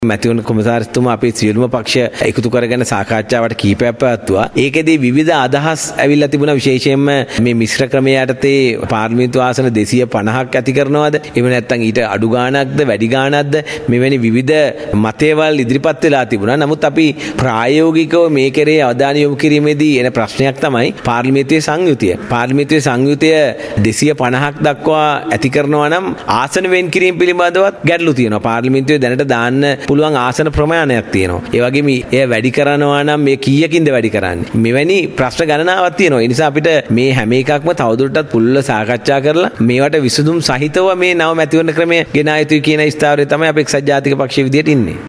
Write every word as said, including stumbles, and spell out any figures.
මැතිවරණ කොමසාරිස්තුමා අපේ සියලුම පක්ෂ එකතු කරගෙන සාකච්ඡාවට කීපයක් පැවැත්තුවා. ඒකෙදී විවිධ අදහස් ඇවිල්ලා තිබුණා. විශේෂයෙන්ම මේ මිශ්‍ර ක්‍රමය යටතේ පාර්ලිමේන්තු ආසන දෙසිය පනහක් ඇති කරනවද? එහෙම නැත්නම් ඊට අඩු ගාණක්ද වැඩි ගාණක්ද? මෙවැනි විවිධ මතයවල් ඉදිරිපත් වෙලා තිබුණා. නමුත් අපි ප්‍රායෝගිකව මේ කෙරේ අවධානය යොමු කිරීමේදී එන ප්‍රශ්නයක් තමයි පාර්ලිමේන්තුවේ සංයුතිය. පාර්ලිමේන්තුවේ සංයුතිය දෙසිය පනහක් දක්වා ඇති කරනවා නම් ආසන වෙන් කිරීම පිළිබඳවත් ගැටලු තියෙනවා. පාර්ලිමේන්තුවේ දැනට දාන්න පුළුවන් ආසන ප්‍රමාණයක් තියෙනවා. ඒ වගේම එය වැඩි කරනවා නම් මේ කීයකින්ද වැඩි කරන්නේ? මෙවැනි ප්‍රශ්න ගණනාවක් තියෙනවා. ඒ නිසා අපිට මේ හැම එකක්ම තවදුරටත් පුළුල්ව සාකච්ඡා කරලා මේවට විසඳුම් සහිතව මේ නව මැතිවරණ ක්‍රමය ගෙනා යුතුයි කියන ස්ථාවරය තමයි අපේ එක්සත් ජාතික පක්ෂයේ විදියට ඉන්නේ.